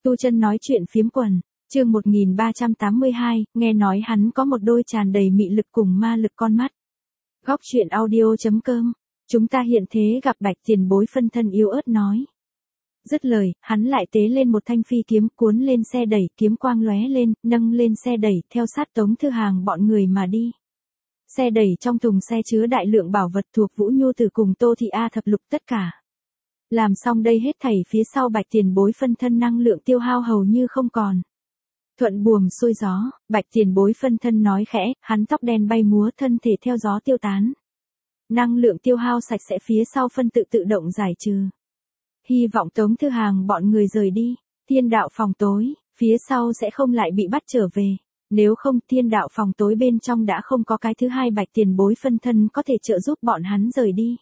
Tu Chân nói chuyện phiếm quần, chương 1382, nghe nói hắn có một đôi tràn đầy mị lực cùng ma lực con mắt. Góc truyện audio.com, chúng ta hiện thế gặp Bạch Tiền Bối phân thân yếu ớt nói. Dứt lời, hắn lại tế lên một thanh phi kiếm cuốn lên xe đẩy, kiếm quang lóe lên, nâng lên xe đẩy, theo sát Tống Thư Hàng bọn người mà đi. Xe đẩy trong thùng xe chứa đại lượng bảo vật thuộc Vũ Nhu Tử cùng Tô Thị A Thập Lục tất cả. Làm xong đây hết thảy phía sau Bạch Tiền Bối phân thân năng lượng tiêu hao hầu như không còn. Thuận buồm xuôi gió, Bạch Tiền Bối phân thân nói khẽ, hắn tóc đen bay múa thân thể theo gió tiêu tán. Năng lượng tiêu hao sạch sẽ phía sau phân tự động giải trừ. Hy vọng Tống Thư Hàng bọn người rời đi, thiên đạo phòng tối, phía sau sẽ không lại bị bắt trở về. Nếu không thiên đạo phòng tối bên trong đã không có cái thứ hai Bạch Tiền Bối phân thân có thể trợ giúp bọn hắn rời đi.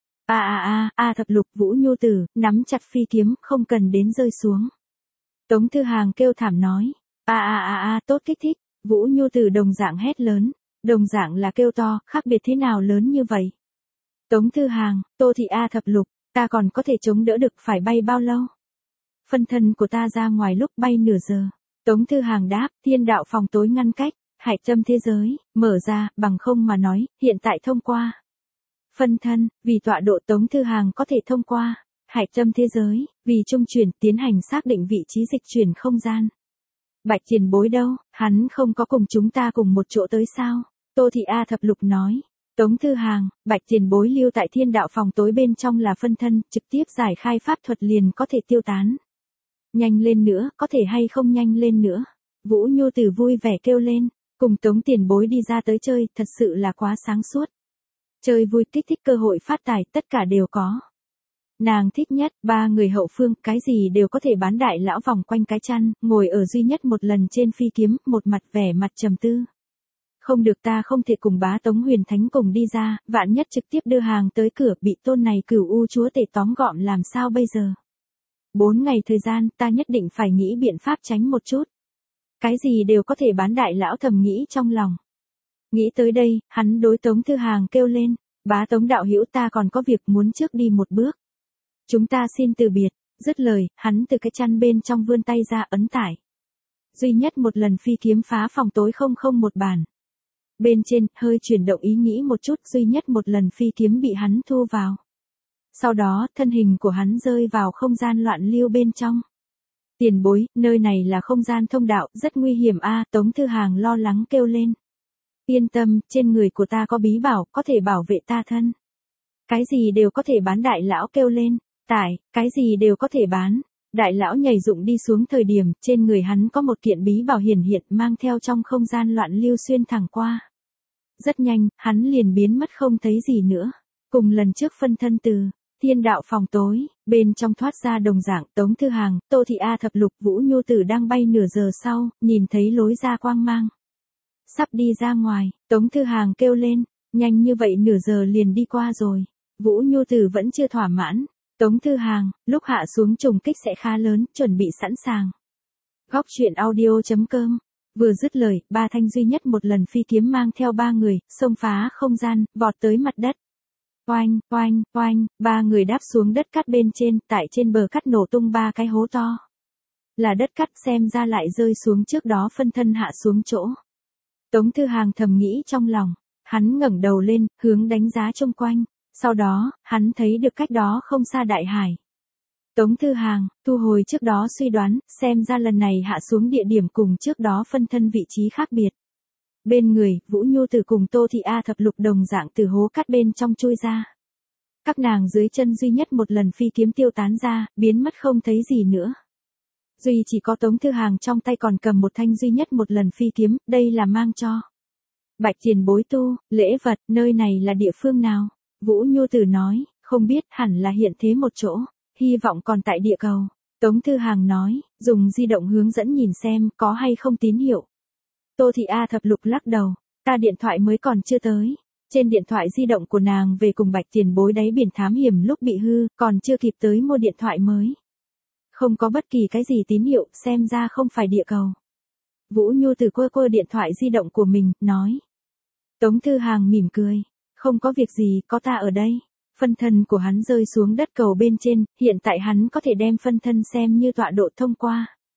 Thập Lục Vũ Nhu Tử, nắm chặt phi kiếm, không cần đến rơi xuống. Tống Thư Hàng kêu thảm nói. Tốt kích thích, Vũ Nhu Tử đồng dạng hét lớn, đồng dạng là kêu to, khác biệt thế nào lớn như vậy. Tống Thư Hàng, Tô Thị A Thập Lục, ta còn có thể chống đỡ được phải bay bao lâu? Phân thân của ta ra ngoài lúc bay nửa giờ. Tống Thư Hàng đáp, thiên đạo phòng tối ngăn cách, hải tâm thế giới, mở ra, bằng không mà nói, hiện tại thông qua. Phân thân, vì tọa độ Tống Thư Hàng có thể thông qua, hải tâm thế giới, vì trung chuyển tiến hành xác định vị trí dịch chuyển không gian. Bạch Tiền Bối đâu, hắn không có cùng chúng ta cùng một chỗ tới sao? Tô Thị A Thập Lục nói. Tống Thư Hàng, Bạch Tiền Bối lưu tại thiên đạo phòng tối bên trong là phân thân, trực tiếp giải khai pháp thuật liền có thể tiêu tán. Nhanh lên nữa, có thể hay không nhanh lên nữa. Vũ Nhu Tử vui vẻ kêu lên, cùng Tống Tiền Bối đi ra tới chơi, thật sự là quá sáng suốt. Chơi vui kích thích cơ hội phát tài, tất cả đều có. Nàng thích nhất, ba người hậu phương, cái gì đều có thể bán đại lão vòng quanh cái chăn, ngồi ở duy nhất một lần trên phi kiếm, một mặt vẻ mặt trầm tư. Không được, ta không thể cùng bá Tống Huyền Thánh cùng đi ra, vạn nhất trực tiếp đưa hàng tới cửa, bị tôn này Cửu U chúa tể tóm gọn làm sao bây giờ? 4 ngày thời gian, ta nhất định phải nghĩ biện pháp tránh một chút. Cái gì đều có thể bán đại lão thầm nghĩ trong lòng. Nghĩ tới đây, hắn đối Tống Thư Hàng kêu lên, bá Tống đạo hữu, ta còn có việc muốn trước đi một bước. Chúng ta xin từ biệt. Dứt lời, hắn từ cái chăn bên trong vươn tay ra ấn tải. Duy nhất một lần phi kiếm phá phòng tối 001 bản. Bên trên, hơi chuyển động ý nghĩ một chút, duy nhất một lần phi kiếm bị hắn thu vào. Sau đó, thân hình của hắn rơi vào không gian loạn lưu bên trong. Tiền Bối, nơi này là không gian thông đạo, rất nguy hiểm Tống Thư Hàng lo lắng kêu lên. Yên tâm, trên người của ta có bí bảo, có thể bảo vệ ta thân. Cái gì đều có thể bán, đại lão kêu lên. Cái gì đều có thể bán. Đại lão nhảy dụng đi xuống thời điểm, trên người hắn có một kiện bí bảo hiển hiện mang theo trong không gian loạn lưu xuyên thẳng qua. Rất nhanh, hắn liền biến mất không thấy gì nữa. Cùng lần trước phân thân từ thiên đạo phòng tối, bên trong thoát ra đồng dạng Tống Thư Hàng, Tô Thị A Thập Lục, Vũ Nhu Tử đang bay nửa giờ sau, nhìn thấy lối ra quang mang. Sắp đi ra ngoài, Tống Thư Hàng kêu lên, nhanh như vậy nửa giờ liền đi qua rồi. Vũ Nhu Tử vẫn chưa thỏa mãn. Tống Thư Hàng, lúc hạ xuống trùng kích sẽ khá lớn, chuẩn bị sẵn sàng. Góc truyện audio.com, vừa dứt lời, ba thanh duy nhất một lần phi kiếm mang theo ba người, xông phá không gian, vọt tới mặt đất. Oanh, ba người đáp xuống đất cát bên trên, tại trên bờ cát nổ tung ba cái hố to. Là đất cát, xem ra lại rơi xuống trước đó phân thân hạ xuống chỗ. Tống Thư Hàng thầm nghĩ trong lòng, hắn ngẩng đầu lên, hướng đánh giá chung quanh. Sau đó, hắn thấy được cách đó không xa đại hải. Tống Thư Hàng, thu hồi trước đó suy đoán, xem ra lần này hạ xuống địa điểm cùng trước đó phân thân vị trí khác biệt. Bên người, Vũ Nhu Tử cùng Tô Thị A Thập Lục đồng dạng từ hố cát bên trong chui ra. Các nàng dưới chân duy nhất một lần phi kiếm tiêu tán ra, biến mất không thấy gì nữa. Duy chỉ có Tống Thư Hàng trong tay còn cầm một thanh duy nhất một lần phi kiếm, đây là mang cho Bạch Tiền Bối tu, lễ vật, nơi này là địa phương nào? Vũ Nhu Tử nói, không biết, hẳn là hiện thế một chỗ, hy vọng còn tại địa cầu. Tống Thư Hàng nói, dùng di động hướng dẫn nhìn xem, có hay không tín hiệu. Tô Thị A Thập Lục lắc đầu, ta điện thoại mới còn chưa tới. Trên điện thoại di động của nàng về cùng Bạch Tiền Bối đáy biển thám hiểm lúc bị hư, còn chưa kịp tới mua điện thoại mới. Không có bất kỳ cái gì tín hiệu, xem ra không phải địa cầu. Vũ Nhu Tử quơ điện thoại di động của mình, nói. Tống Thư Hàng mỉm cười. Không có việc gì, có ta ở đây. Phân thân của hắn rơi xuống đất cầu bên trên, hiện tại hắn có thể đem phân thân xem như tọa độ thông qua.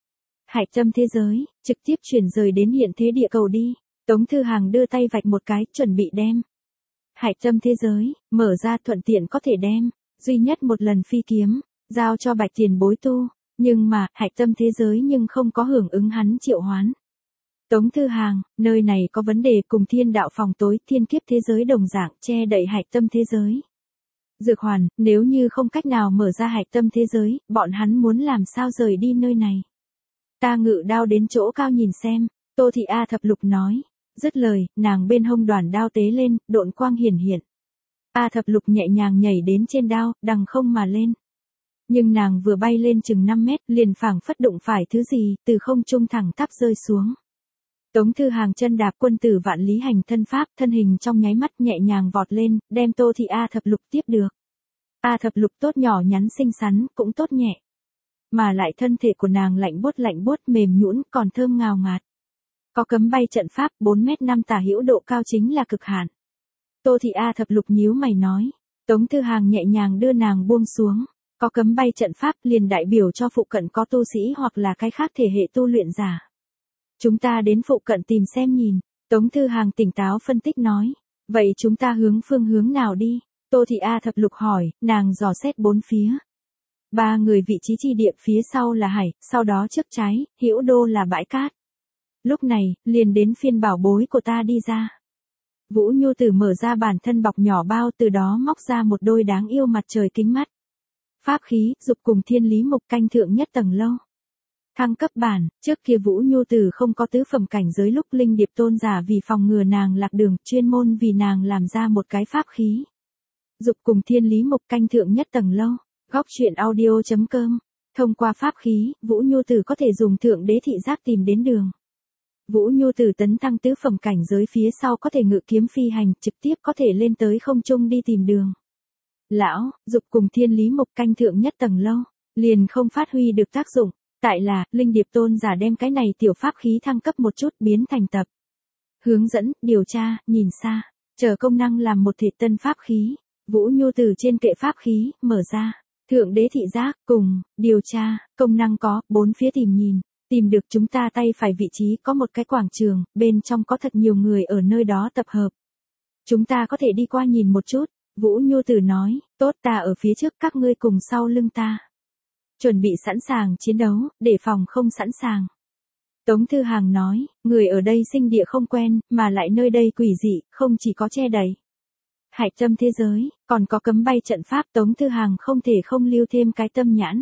Hạch tâm thế giới, trực tiếp chuyển rời đến hiện thế địa cầu đi. Tống Thư Hàng đưa tay vạch một cái, chuẩn bị đem. Hạch tâm thế giới, mở ra thuận tiện có thể đem, duy nhất một lần phi kiếm, giao cho Bạch Tiền Bối tu. Nhưng mà, hạch tâm thế giới nhưng không có hưởng ứng hắn triệu hoán. Tống Thư Hàng, nơi này có vấn đề cùng thiên đạo phòng tối thiên kiếp thế giới đồng dạng che đậy hạch tâm thế giới. Dược Hoàn, nếu như không cách nào mở ra hạch tâm thế giới, bọn hắn muốn làm sao rời đi nơi này. Ta ngự đao đến chỗ cao nhìn xem, Tô Thị A Thập Lục nói. Dứt lời, nàng bên hông đoàn đao tế lên, độn quang hiển hiện. A Thập Lục nhẹ nhàng nhảy đến trên đao, đằng không mà lên. Nhưng nàng vừa bay lên chừng 5 mét, liền phảng phất đụng phải thứ gì, từ không trung thẳng tắp rơi xuống. Tống Thư Hàng chân đạp quân tử vạn lý hành thân pháp, thân hình trong nháy mắt nhẹ nhàng vọt lên, đem Tô Thị A Thập Lục tiếp được. A Thập Lục tốt nhỏ nhắn xinh xắn, cũng tốt nhẹ. Mà lại thân thể của nàng lạnh buốt mềm nhũn, còn thơm ngào ngạt. Có cấm bay trận pháp 4m5 tả hữu độ cao chính là cực hạn. Tô Thị A Thập Lục nhíu mày nói. Tống Thư Hàng nhẹ nhàng đưa nàng buông xuống. Có cấm bay trận pháp liền đại biểu cho phụ cận có tu sĩ hoặc là cái khác thể hệ tu luyện giả. Chúng ta đến phụ cận tìm xem nhìn. Tống Thư Hàng tỉnh táo phân tích nói. Vậy chúng ta hướng phương hướng nào đi? Tô Thị A Thập Lục hỏi, nàng dò xét bốn phía. 3 người vị trí chi địa phía sau là hải, sau đó trước trái, hữu đô là bãi cát. Lúc này, liền đến phiên bảo bối của ta đi ra. Vũ Nhu Tử mở ra bản thân bọc nhỏ bao, từ đó móc ra một đôi đáng yêu mặt trời kính mắt. Pháp khí, dục cùng thiên lý mục canh thượng nhất tầng lâu. Thăng cấp bản, trước kia Vũ Nhu Tử không có tứ phẩm cảnh giới lúc Linh Điệp Tôn giả vì phòng ngừa nàng lạc đường, chuyên môn vì nàng làm ra một cái pháp khí. Dục cùng thiên lý mục canh thượng nhất tầng lâu. Góc truyện audio.com. Thông qua pháp khí, Vũ Nhu Tử có thể dùng thượng đế thị giác tìm đến đường. Vũ Nhu Tử tấn thăng tứ phẩm cảnh giới phía sau có thể ngự kiếm phi hành, trực tiếp có thể lên tới không trung đi tìm đường. Lão, dục cùng thiên lý mục canh thượng nhất tầng lâu, liền không phát huy được tác dụng. Tại là, Linh Điệp Tôn giả đem cái này tiểu pháp khí thăng cấp một chút biến thành tập. Hướng dẫn, điều tra, nhìn xa, chờ công năng làm một thể tân pháp khí. Vũ Nhu Tử trên kệ pháp khí, mở ra. Thượng đế thị giác, cùng, điều tra, công năng có, 4 phía tìm nhìn. Tìm được chúng ta tay phải vị trí có một cái quảng trường, bên trong có thật nhiều người ở nơi đó tập hợp. Chúng ta có thể đi qua nhìn một chút. Vũ Nhu Tử nói, tốt ta ở phía trước các ngươi cùng sau lưng ta. Chuẩn bị sẵn sàng chiến đấu, để phòng không sẵn sàng. Tống Thư Hàng nói, người ở đây sinh địa không quen, mà lại nơi đây quỷ dị, không chỉ có che đậy hạch tâm thế giới, còn có cấm bay trận pháp. Tống Thư Hàng không thể không lưu thêm cái tâm nhãn.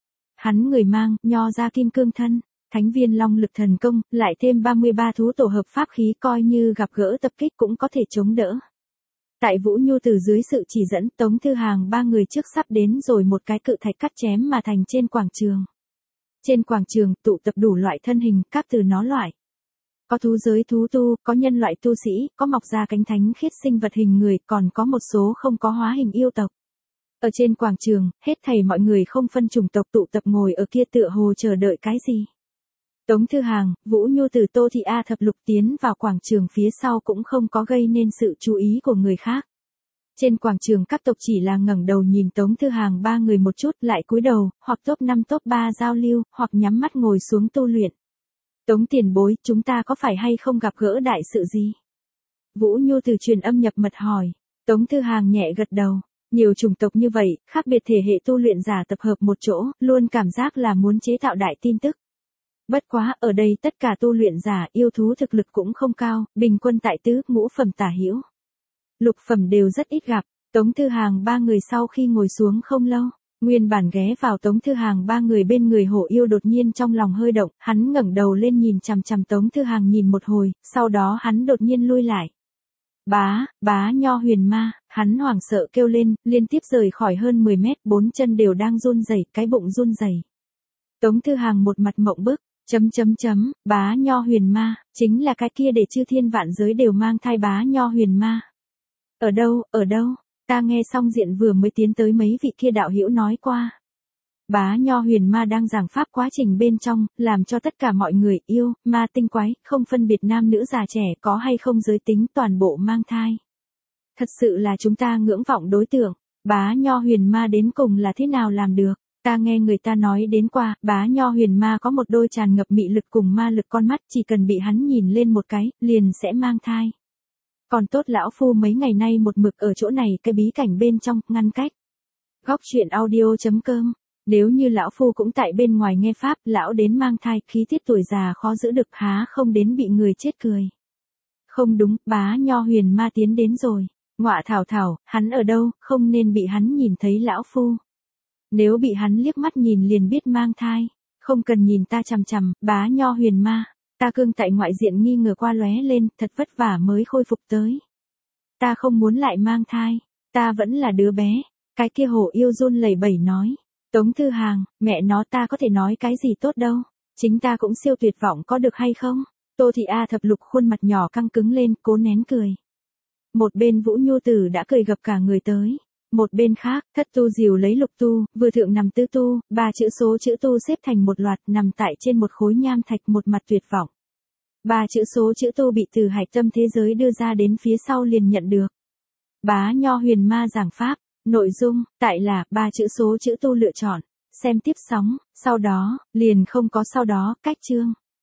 Hắn người mang, nho ra kim cương thân, thánh viên long lực thần công, lại thêm 33 thú tổ hợp pháp khí coi như gặp gỡ tập kích cũng có thể chống đỡ. Tại Vũ Nhu Tử dưới sự chỉ dẫn, Tống Thư Hàng 3 người trước sắp đến rồi một cái cự thạch cắt chém mà thành trên quảng trường. Trên quảng trường, tụ tập đủ loại thân hình, các từ nó loại. Có thú giới thú tu, có nhân loại tu sĩ, có mọc ra cánh thánh khiết sinh vật hình người, còn có một số không có hóa hình yêu tộc. Ở trên quảng trường, hết thảy mọi người không phân chủng tộc tụ tập ngồi ở kia tựa hồ chờ đợi cái gì. Tống Thư Hàng, Vũ Nhu Tử Tô Thị A Thập Lục tiến vào quảng trường phía sau cũng không có gây nên sự chú ý của người khác. Trên quảng trường các tộc chỉ là ngẩng đầu nhìn Tống Thư Hàng 3 người một chút lại cúi đầu, hoặc top 5 top 3 giao lưu, hoặc nhắm mắt ngồi xuống tu luyện. Tống tiền bối, chúng ta có phải hay không gặp gỡ đại sự gì? Vũ Nhu Tử truyền âm nhập mật hỏi. Tống Thư Hàng nhẹ gật đầu. Nhiều chủng tộc như vậy, khác biệt thể hệ tu luyện giả tập hợp một chỗ, luôn cảm giác là muốn chế tạo đại tin tức. Bất quá, ở đây tất cả tu luyện giả yêu thú thực lực cũng không cao, bình quân tại tứ, ngũ phẩm tả hữu. Lục phẩm đều rất ít gặp. Tống Thư Hàng 3 người sau khi ngồi xuống không lâu, nguyên bản ghé vào Tống Thư Hàng 3 người bên người hổ yêu đột nhiên trong lòng hơi động, hắn ngẩng đầu lên nhìn chằm chằm Tống Thư Hàng nhìn một hồi, sau đó hắn đột nhiên lui lại. Bá Nho Huyền Ma, hắn hoảng sợ kêu lên, liên tiếp rời khỏi hơn 10 mét, 4 chân đều đang run rẩy, cái bụng run rẩy. Tống Thư Hàng một mặt mộng bức, Bá Nho Huyền Ma, chính là cái kia để chư thiên vạn giới đều mang thai Bá Nho Huyền Ma. Ở đâu, ta nghe xong diện vừa mới tiến tới mấy vị kia đạo hữu nói qua. Bá Nho Huyền Ma đang giảng pháp quá trình bên trong, làm cho tất cả mọi người yêu, ma tinh quái, không phân biệt nam nữ già trẻ có hay không giới tính toàn bộ mang thai. Thật sự là chúng ta ngưỡng vọng đối tượng, Bá Nho Huyền Ma đến cùng là thế nào làm được? Ta nghe người ta nói đến qua, bá Nho Huyền Ma có một đôi tràn ngập mị lực cùng ma lực con mắt, chỉ cần bị hắn nhìn lên một cái, liền sẽ mang thai. Còn tốt lão phu mấy ngày nay một mực ở chỗ này, cái bí cảnh bên trong, ngăn cách. Góc truyện audio.com. Nếu như lão phu cũng tại bên ngoài nghe pháp, lão đến mang thai, khí tiết tuổi già khó giữ được, há không đến bị người chết cười. Không đúng, bá Nho Huyền Ma tiến đến rồi. Ngọa thảo thảo, hắn ở đâu, không nên bị hắn nhìn thấy lão phu. Nếu bị hắn liếc mắt nhìn liền biết mang thai, không cần nhìn ta chằm chằm, bá Nho Huyền Ma, ta cương tại ngoại diện nghi ngờ qua lóe lên, thật vất vả mới khôi phục tới. Ta không muốn lại mang thai, ta vẫn là đứa bé, cái kia hổ yêu run lẩy bẩy nói. Tống Thư Hàng, mẹ nó ta có thể nói cái gì tốt đâu, chính ta cũng siêu tuyệt vọng có được hay không? Tô Thị A Thập Lục khuôn mặt nhỏ căng cứng lên, cố nén cười. Một bên Vũ Nhu Tử đã cười gập cả người tới. Một bên khác, Thất Tu dìu lấy Lục Tu, vừa thượng nằm tứ tu, 3 chữ số chữ tu xếp thành một loạt nằm tại trên một khối nham thạch, một mặt tuyệt vọng. 3 chữ số chữ tu bị từ hải tâm thế giới đưa ra đến phía sau liền nhận được. Bá Nho Huyền Ma giảng pháp, nội dung, tại là 3 chữ số chữ tu lựa chọn, xem tiếp sóng, sau đó, liền không có sau đó, cách chương.